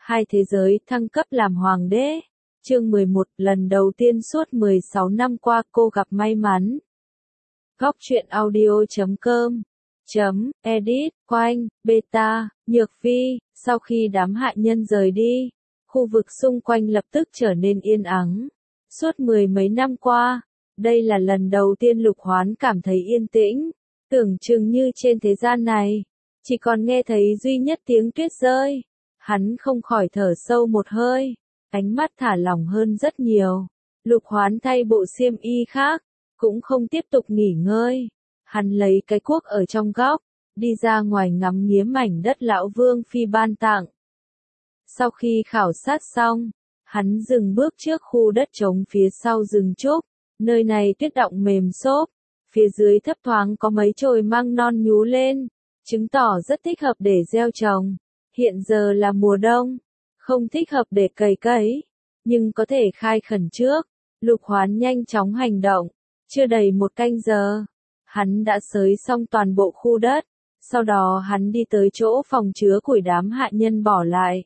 Hai thế giới thăng cấp làm hoàng đế. Chương 11, lần đầu tiên suốt 16 năm qua cô gặp may mắn. Góc truyện audio.com edit, Quanh, Beta, Nhược Vi. Sau khi đám hạ nhân rời đi, khu vực xung quanh lập tức trở nên yên ắng. Suốt mười mấy năm qua, đây là lần đầu tiên Lục Hoán cảm thấy yên tĩnh, tưởng chừng như trên thế gian này, chỉ còn nghe thấy duy nhất tiếng tuyết rơi. Hắn không khỏi thở sâu một hơi, ánh mắt thả lỏng hơn rất nhiều. Lục Hoán thay bộ xiêm y khác, cũng không tiếp tục nghỉ ngơi. Hắn lấy cái cuốc ở trong góc, đi ra ngoài ngắm nghía mảnh đất lão Vương Phi ban tặng. Sau khi khảo sát xong, hắn dừng bước trước khu đất trống phía sau rừng trúc, nơi này tuyết đọng mềm xốp, phía dưới thấp thoáng có mấy chồi măng non nhú lên, chứng tỏ rất thích hợp để gieo trồng. Hiện giờ là mùa đông, không thích hợp để cấy, nhưng có thể khai khẩn trước. Lục Hoán nhanh chóng hành động, chưa đầy một canh giờ, hắn đã xới xong toàn bộ khu đất, sau đó hắn đi tới chỗ phòng chứa củi đám hạ nhân bỏ lại.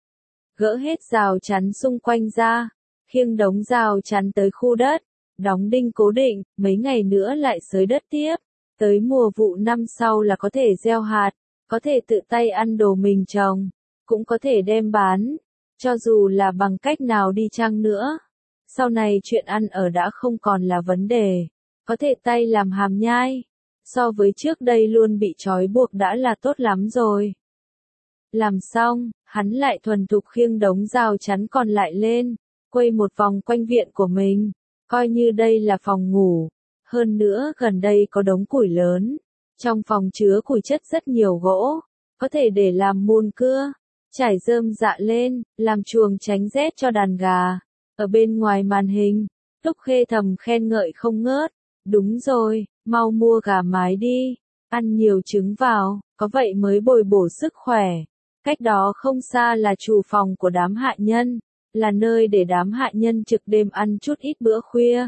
Gỡ hết rào chắn xung quanh ra, khiêng đống rào chắn tới khu đất, đóng đinh cố định, mấy ngày nữa lại xới đất tiếp, tới mùa vụ năm sau là có thể gieo hạt, có thể tự tay ăn đồ mình trồng, cũng có thể đem bán, cho dù là bằng cách nào đi chăng nữa. Sau này chuyện ăn ở đã không còn là vấn đề, có thể tay làm hàm nhai, so với trước đây luôn bị trói buộc đã là tốt lắm rồi. Làm xong, hắn lại thuần thục khiêng đống rào chắn còn lại lên, quay một vòng quanh viện của mình, coi như đây là phòng ngủ. Hơn nữa gần đây có đống củi lớn, trong phòng chứa củi chất rất nhiều gỗ, có thể để làm mùn cưa, trải rơm rạ lên, làm chuồng tránh rét cho đàn gà. Ở bên ngoài màn hình, Túc Khê thầm khen ngợi không ngớt, đúng rồi, mau mua gà mái đi, ăn nhiều trứng vào, có vậy mới bồi bổ sức khỏe. Cách đó không xa là chủ phòng của đám hạ nhân, là nơi để đám hạ nhân trực đêm ăn chút ít bữa khuya.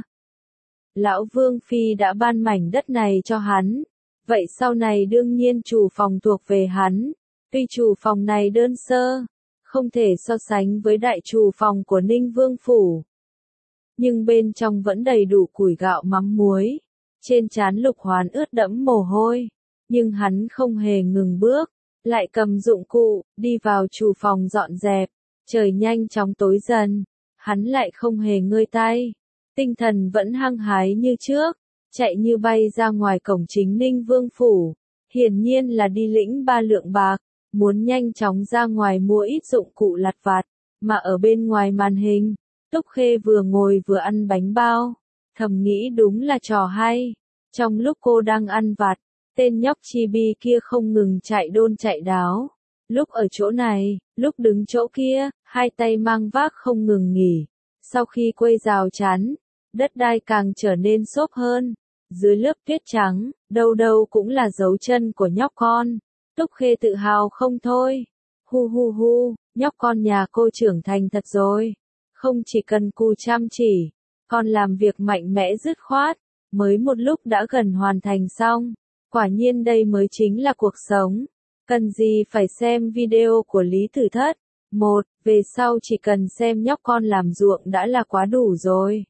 Lão Vương Phi đã ban mảnh đất này cho hắn, vậy sau này đương nhiên chủ phòng thuộc về hắn. Tuy chủ phòng này đơn sơ, không thể so sánh với đại chủ phòng của Ninh Vương Phủ, nhưng bên trong vẫn đầy đủ củi gạo mắm muối. Trên trán Lục Hoán ướt đẫm mồ hôi, nhưng hắn không hề ngừng bước, lại cầm dụng cụ, đi vào chủ phòng dọn dẹp. Trời nhanh chóng tối dần, hắn lại không hề ngơi tay, tinh thần vẫn hăng hái như trước, chạy như bay ra ngoài cổng chính Ninh Vương Phủ, hiển nhiên là đi lĩnh 3 lượng bạc, muốn nhanh chóng ra ngoài mua ít dụng cụ lặt vặt. Mà ở bên ngoài màn hình, Túc Khê vừa ngồi vừa ăn bánh bao, thầm nghĩ đúng là trò hay. Trong lúc cô đang ăn vặt, tên nhóc Chibi kia không ngừng chạy đôn chạy đáo, lúc ở chỗ này, lúc đứng chỗ kia, hai tay mang vác không ngừng nghỉ. Sau khi quây rào chắn, đất đai càng trở nên xốp hơn, dưới lớp tuyết trắng, đâu đâu cũng là dấu chân của nhóc con. Túc Khê tự hào không thôi. Hu hu hu, nhóc con nhà cô trưởng thành thật rồi. Không chỉ cần cù chăm chỉ, còn làm việc mạnh mẽ dứt khoát, mới một lúc đã gần hoàn thành xong. Quả nhiên đây mới chính là cuộc sống. Cần gì phải xem video của Lý Tử Thất. Về sau chỉ cần xem nhóc con làm ruộng đã là quá đủ rồi.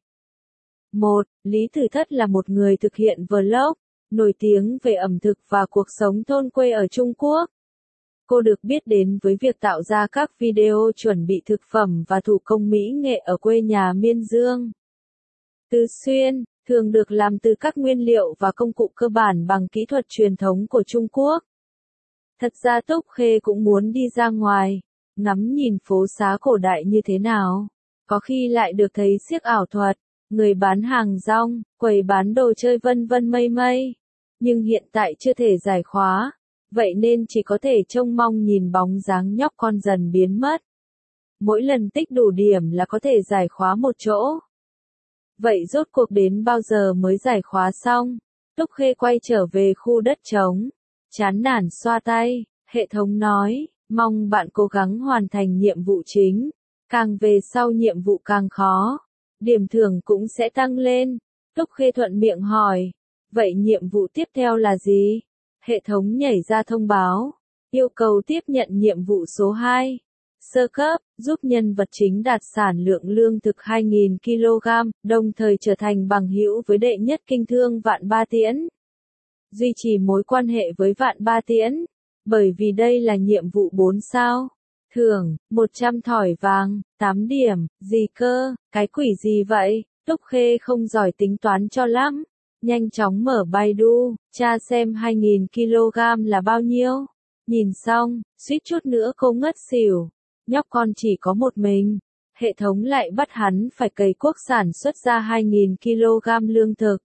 Lý Tử Thất là một người thực hiện vlog, nổi tiếng về ẩm thực và cuộc sống thôn quê ở Trung Quốc. Cô được biết đến với việc tạo ra các video chuẩn bị thực phẩm và thủ công mỹ nghệ ở quê nhà Miên Dương. Tứ xuyên, thường được làm từ các nguyên liệu và công cụ cơ bản bằng kỹ thuật truyền thống của Trung Quốc. Thật ra Túc Khê cũng muốn đi ra ngoài, ngắm nhìn phố xá cổ đại như thế nào. Có khi lại được thấy xiếc ảo thuật, người bán hàng rong, quầy bán đồ chơi vân vân mây mây. Nhưng hiện tại chưa thể giải khóa, vậy nên chỉ có thể trông mong nhìn bóng dáng nhóc con dần biến mất. Mỗi lần tích đủ điểm là có thể giải khóa một chỗ. Vậy rốt cuộc đến bao giờ mới giải khóa xong? Túc Khê quay trở về khu đất trống, chán nản xoa tay, hệ thống nói, mong bạn cố gắng hoàn thành nhiệm vụ chính, càng về sau nhiệm vụ càng khó, điểm thưởng cũng sẽ tăng lên. Túc Khê thuận miệng hỏi, vậy nhiệm vụ tiếp theo là gì? Hệ thống nhảy ra thông báo, yêu cầu tiếp nhận nhiệm vụ số 2. Sơ cấp, giúp nhân vật chính đạt sản lượng lương thực 2.000 kg, đồng thời trở thành bằng hữu với đệ nhất kinh thương Vạn Ba Tiễn. Duy trì mối quan hệ với Vạn Ba Tiễn, bởi vì đây là nhiệm vụ 4 sao. Thưởng, 100 thỏi vàng, 8 điểm, gì cơ, cái quỷ gì vậy, Túc Khê không giỏi tính toán cho lắm. Nhanh chóng mở Baidu, tra xem 2.000 kg là bao nhiêu. Nhìn xong, suýt chút nữa cô ngất xỉu. Nhóc con chỉ có một mình. Hệ thống lại bắt hắn phải cày cuốc sản xuất ra 2.000 kg lương thực.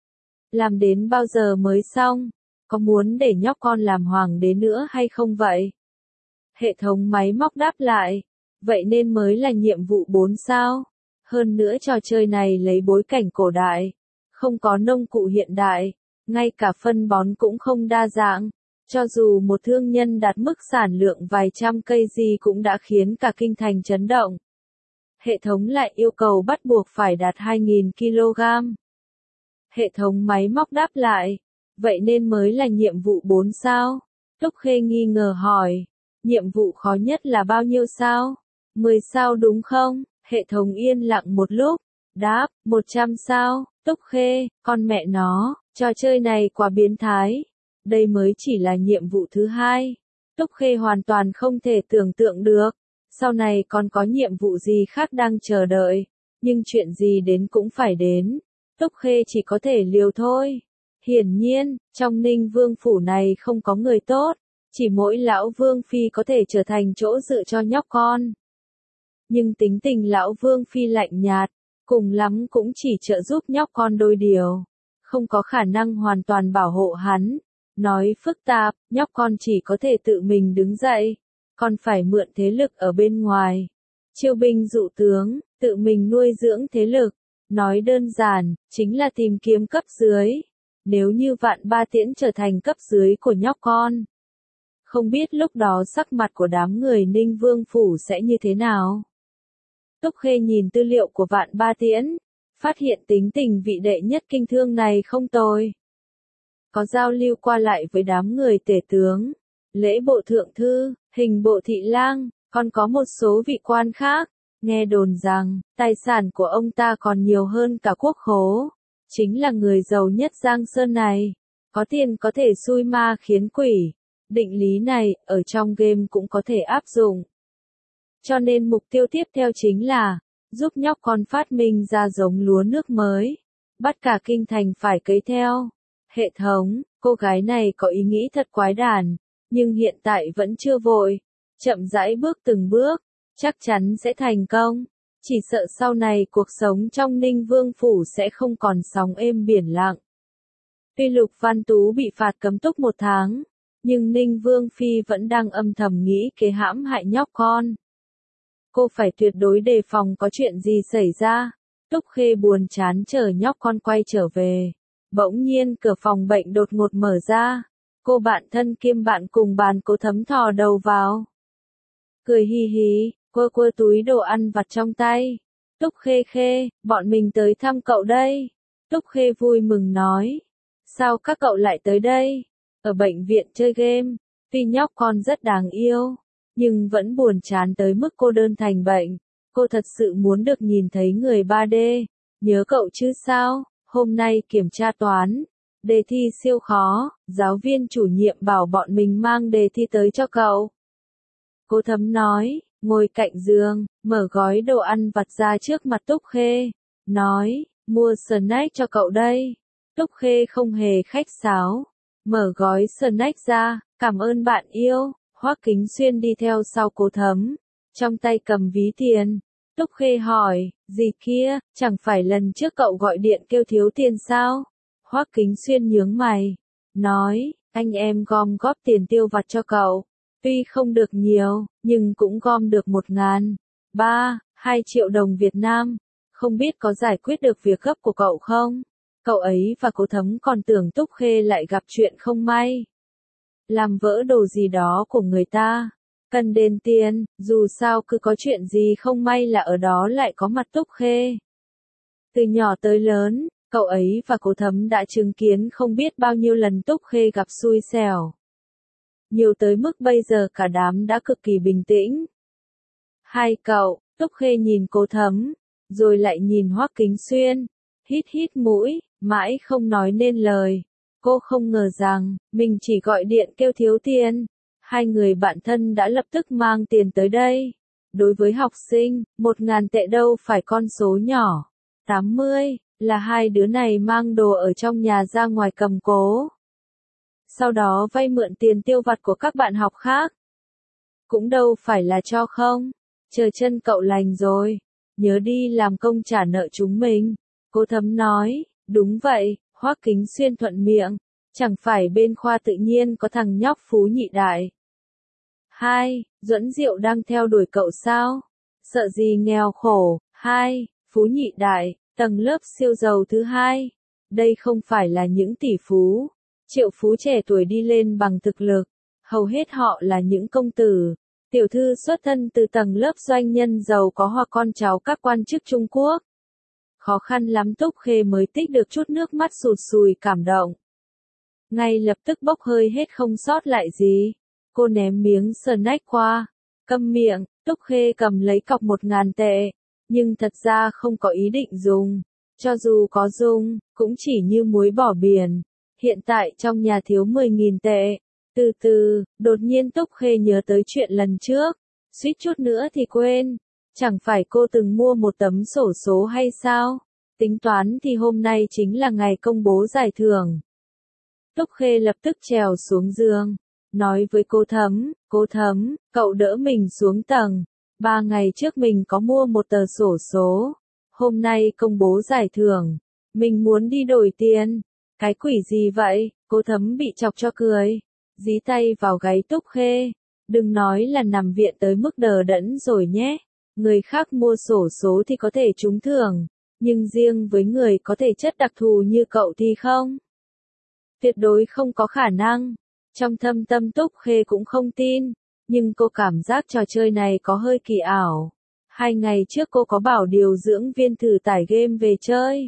Làm đến bao giờ mới xong? Có muốn để nhóc con làm hoàng đế nữa hay không vậy? Hệ thống máy móc đáp lại. Vậy nên mới là nhiệm vụ 4 sao. Hơn nữa trò chơi này lấy bối cảnh cổ đại. Không có nông cụ hiện đại. Ngay cả phân bón cũng không đa dạng. Cho dù một thương nhân đạt mức sản lượng vài trăm cây gì cũng đã khiến cả kinh thành chấn động. Hệ thống lại yêu cầu bắt buộc phải đạt 2.000 kg. Hệ thống máy móc đáp lại. Vậy nên mới là nhiệm vụ 4 sao? Túc Khê nghi ngờ hỏi. Nhiệm vụ khó nhất là bao nhiêu sao? 10 sao đúng không? Hệ thống yên lặng một lúc. Đáp, 100 sao? Túc Khê, con mẹ nó, trò chơi này quá biến thái. Đây mới chỉ là nhiệm vụ thứ 2. Túc Khê hoàn toàn không thể tưởng tượng được. Sau này còn có nhiệm vụ gì khác đang chờ đợi. Nhưng chuyện gì đến cũng phải đến. Túc Khê chỉ có thể liều thôi. Hiển nhiên, trong Ninh Vương phủ này không có người tốt. Chỉ mỗi lão Vương Phi có thể trở thành chỗ dựa cho nhóc con. Nhưng tính tình lão Vương Phi lạnh nhạt. Cùng lắm cũng chỉ trợ giúp nhóc con đôi điều. Không có khả năng hoàn toàn bảo hộ hắn. Nói phức tạp, nhóc con chỉ có thể tự mình đứng dậy. Còn phải mượn thế lực ở bên ngoài. Chiêu binh dụ tướng, tự mình nuôi dưỡng thế lực. Nói đơn giản, chính là tìm kiếm cấp dưới. Nếu như Vạn Ba Tiễn trở thành cấp dưới của nhóc con. Không biết lúc đó sắc mặt của đám người Ninh Vương Phủ sẽ như thế nào. Túc Khê nhìn tư liệu của Vạn Ba Tiễn. Phát hiện tính tình vị đệ nhất kinh thương này không tồi. Có giao lưu qua lại với đám người tể tướng, lễ bộ thượng thư, hình bộ thị lang, còn có một số vị quan khác. Nghe đồn rằng, tài sản của ông ta còn nhiều hơn cả quốc khố. Chính là người giàu nhất Giang Sơn này. Có tiền có thể xui ma khiến quỷ. Định lý này, ở trong game cũng có thể áp dụng. Cho nên mục tiêu tiếp theo chính là, giúp nhóc con phát minh ra giống lúa nước mới. Bắt cả kinh thành phải cấy theo. Hệ thống, cô gái này có ý nghĩ thật quái đản, nhưng hiện tại vẫn chưa vội. Chậm rãi bước từng bước, chắc chắn sẽ thành công. Chỉ sợ sau này cuộc sống trong Ninh Vương Phủ sẽ không còn sóng êm biển lặng. Tuy Lục Văn Tú bị phạt cấm túc 1 tháng, nhưng Ninh Vương Phi vẫn đang âm thầm nghĩ kế hãm hại nhóc con. Cô phải tuyệt đối đề phòng có chuyện gì xảy ra. Túc Khê buồn chán chờ nhóc con quay trở về. Bỗng nhiên cửa phòng bệnh đột ngột mở ra. Cô bạn thân kiêm bạn cùng bàn Cố Thấm thò đầu vào. Cười hi hí, quơ quơ túi đồ ăn vặt trong tay. Túc Khê Khê, bọn mình tới thăm cậu đây. Túc Khê vui mừng nói. Sao các cậu lại tới đây? Ở bệnh viện chơi game. Tuy nhóc con rất đáng yêu, nhưng vẫn buồn chán tới mức cô đơn thành bệnh. Cô thật sự muốn được nhìn thấy người 3D. Nhớ cậu chứ sao? Hôm nay kiểm tra toán. Đề thi siêu khó, giáo viên chủ nhiệm bảo bọn mình mang đề thi tới cho cậu. Cố Thấm nói, ngồi cạnh giường, mở gói đồ ăn vặt ra trước mặt Túc Khê. Nói, mua snack cho cậu đây. Túc Khê không hề khách sáo. Mở gói snack ra, cảm ơn bạn yêu. Hoắc Kính Xuyên đi theo sau Cố Thấm. Trong tay cầm ví tiền. Túc Khê hỏi, gì kia, chẳng phải lần trước cậu gọi điện kêu thiếu tiền sao? Hoắc Kính Xuyên nhướng mày. Nói, anh em gom góp tiền tiêu vặt cho cậu. Tuy không được nhiều, nhưng cũng gom được 1.302 triệu đồng Việt Nam. Không biết có giải quyết được việc gấp của cậu không? Cậu ấy và Cố Thấm còn tưởng Túc Khê lại gặp chuyện không may. Làm vỡ đồ gì đó của người ta. Cần đền tiền, dù sao cứ có chuyện gì không may là ở đó lại có mặt Túc Khê. Từ nhỏ tới lớn, cậu ấy và Cố Thấm đã chứng kiến không biết bao nhiêu lần Túc Khê gặp xui xẻo. Nhiều tới mức bây giờ cả đám đã cực kỳ bình tĩnh. Hai cậu, Túc Khê nhìn Cố Thấm, rồi lại nhìn Hoắc Kính Xuyên, hít hít mũi, mãi không nói nên lời. Cô không ngờ rằng, mình chỉ gọi điện kêu thiếu tiền. Hai người bạn thân đã lập tức mang tiền tới đây. Đối với học sinh, 1.000 tệ đâu phải con số nhỏ. 80, là hai đứa này mang đồ ở trong nhà ra ngoài cầm cố. Sau đó vay mượn tiền tiêu vặt của các bạn học khác. Cũng đâu phải là cho không. Chờ chân cậu lành rồi, nhớ đi làm công trả nợ chúng mình. Cô Thấm nói, đúng vậy, Hoắc Kính Xuyên thuận miệng. Chẳng phải bên khoa tự nhiên có thằng nhóc Phú Nhị Đại. Hai, Duẫn Diệu đang theo đuổi cậu sao? Sợ gì nghèo khổ? Hai, Phú Nhị Đại, tầng lớp siêu giàu thứ hai. Đây không phải là những tỷ phú, triệu phú trẻ tuổi đi lên bằng thực lực. Hầu hết họ là những công tử, tiểu thư xuất thân từ tầng lớp doanh nhân giàu có hoặc con cháu các quan chức Trung Quốc. Khó khăn lắm Túc Khê mới tích được chút nước mắt sụt sùi cảm động. Ngay lập tức bốc hơi hết không sót lại gì. Cô ném miếng snack qua. Câm miệng, Túc Khê cầm lấy cọc 1.000 tệ. Nhưng thật ra không có ý định dùng. Cho dù có dùng, cũng chỉ như muối bỏ biển. Hiện tại trong nhà thiếu 10.000 tệ. Từ từ, đột nhiên Túc Khê nhớ tới chuyện lần trước. Suýt chút nữa thì quên. Chẳng phải cô từng mua một tấm xổ số hay sao? Tính toán thì hôm nay chính là ngày công bố giải thưởng. Túc Khê lập tức trèo xuống giường, nói với Cố Thấm, cậu đỡ mình xuống tầng. 3 ngày trước mình có mua một tờ xổ số. Hôm nay công bố giải thưởng. Mình muốn đi đổi tiền. Cái quỷ gì vậy? Cố Thấm bị chọc cho cười. Dí tay vào gáy Túc Khê. Đừng nói là nằm viện tới mức đờ đẫn rồi nhé. Người khác mua xổ số thì có thể trúng thưởng. Nhưng riêng với người có thể chất đặc thù như cậu thì không. Tuyệt đối không có khả năng. Trong thâm tâm Túc Khê cũng không tin. Nhưng cô cảm giác trò chơi này có hơi kỳ ảo. 2 ngày trước cô có bảo điều dưỡng viên thử tải game về chơi.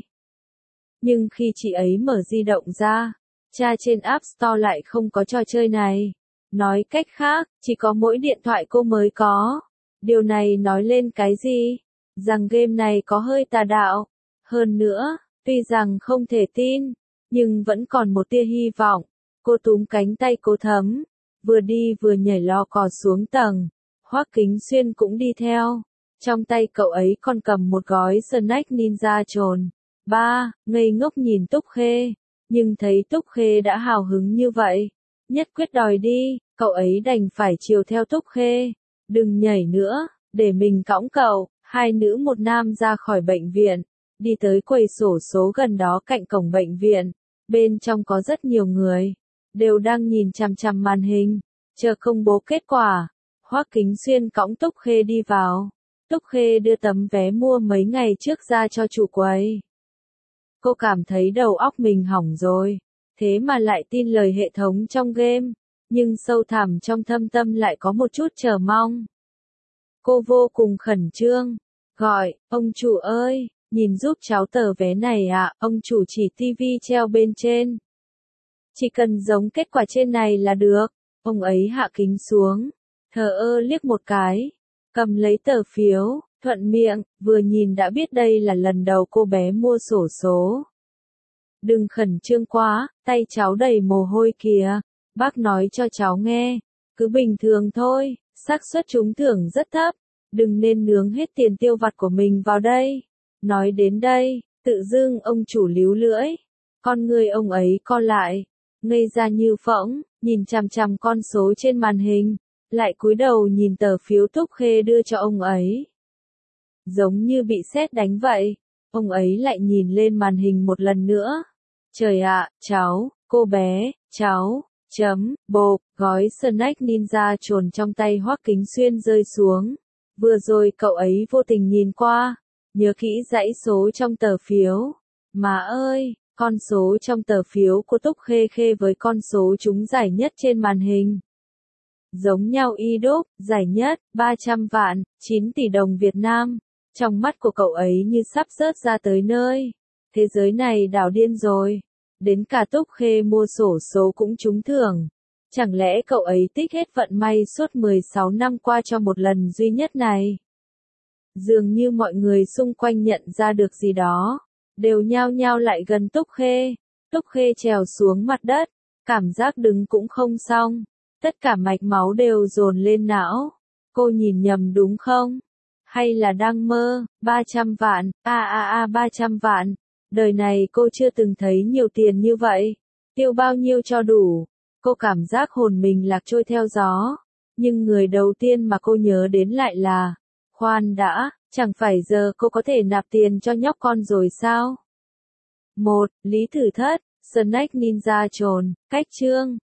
Nhưng khi chị ấy mở di động ra, tra trên App Store lại không có trò chơi này. Nói cách khác, chỉ có mỗi điện thoại cô mới có. Điều này nói lên cái gì? Rằng game này có hơi tà đạo. Hơn nữa, tuy rằng không thể tin, nhưng vẫn còn một tia hy vọng. Cô túm cánh tay Cố Thấm, vừa đi vừa nhảy lò cò xuống tầng. Hoắc Kính Xuyên cũng đi theo. Trong tay cậu ấy còn cầm một gói snack ninja trồn. Ba, ngây ngốc nhìn Túc Khê. Nhưng thấy Túc Khê đã hào hứng như vậy, nhất quyết đòi đi, cậu ấy đành phải chiều theo Túc Khê. Đừng nhảy nữa, để mình cõng cậu. Hai nữ một nam ra khỏi bệnh viện, đi tới quầy xổ số gần đó cạnh cổng bệnh viện. Bên trong có rất nhiều người, đều đang nhìn chằm chằm màn hình, chờ công bố kết quả. Hoắc Kính Xuyên cõng Túc Khê đi vào. Túc Khê đưa tấm vé mua mấy ngày trước ra cho chủ quầy. Cô cảm thấy đầu óc mình hỏng rồi, thế mà lại tin lời hệ thống trong game, nhưng sâu thẳm trong thâm tâm lại có một chút chờ mong. Cô vô cùng khẩn trương, gọi, ông chủ ơi, nhìn giúp cháu tờ vé này ạ. Ông chủ chỉ tivi treo bên trên. Chỉ cần giống kết quả trên này là được. Ông ấy hạ kính xuống, thờ ơ liếc một cái, cầm lấy tờ phiếu, thuận miệng, vừa nhìn đã biết đây là lần đầu cô bé mua xổ số. Đừng khẩn trương quá, tay cháu đầy mồ hôi kìa. Bác nói cho cháu nghe, cứ bình thường thôi, xác suất trúng thưởng rất thấp. Đừng nên nướng hết tiền tiêu vặt của mình vào đây. Nói đến đây, tự dưng ông chủ líu lưỡi. Con người ông ấy co lại, ngây ra như phỗng, nhìn chằm chằm con số trên màn hình, lại cúi đầu nhìn tờ phiếu Túc Khê đưa cho ông ấy. Giống như bị sét đánh vậy, ông ấy lại nhìn lên màn hình một lần nữa. Trời ạ, cháu, cô bé, cháu, bộp, gói snack ninja trồn trong tay Hoắc Kính Xuyên rơi xuống. Vừa rồi cậu ấy vô tình nhìn qua, nhớ kỹ dãy số trong tờ phiếu. Má ơi, con số trong tờ phiếu của Túc Khê Khê với con số trúng giải nhất trên màn hình. Giống nhau y đúc, giải nhất, 300 vạn, 9 tỷ đồng Việt Nam. Trong mắt của cậu ấy như sắp rớt ra tới nơi. Thế giới này đảo điên rồi. Đến cả Túc Khê mua xổ số cũng trúng thưởng. Chẳng lẽ cậu ấy tích hết vận may suốt 16 năm qua cho một lần duy nhất này? Dường như mọi người xung quanh nhận ra được gì đó, đều nhao nhao lại gần Túc Khê. Túc Khê trèo xuống mặt đất, cảm giác đứng cũng không xong, tất cả mạch máu đều dồn lên não. Cô nhìn nhầm đúng không? Hay là đang mơ? 300 vạn, 300 vạn. Đời này cô chưa từng thấy nhiều tiền như vậy. Tiêu bao nhiêu cho đủ? Cô cảm giác hồn mình lạc trôi theo gió. Nhưng người đầu tiên mà cô nhớ đến lại là, khoan đã, chẳng phải giờ cô có thể nạp tiền cho nhóc con rồi sao? 1. Lý Thử Thất, Snack Ninja Trồn, cách chương.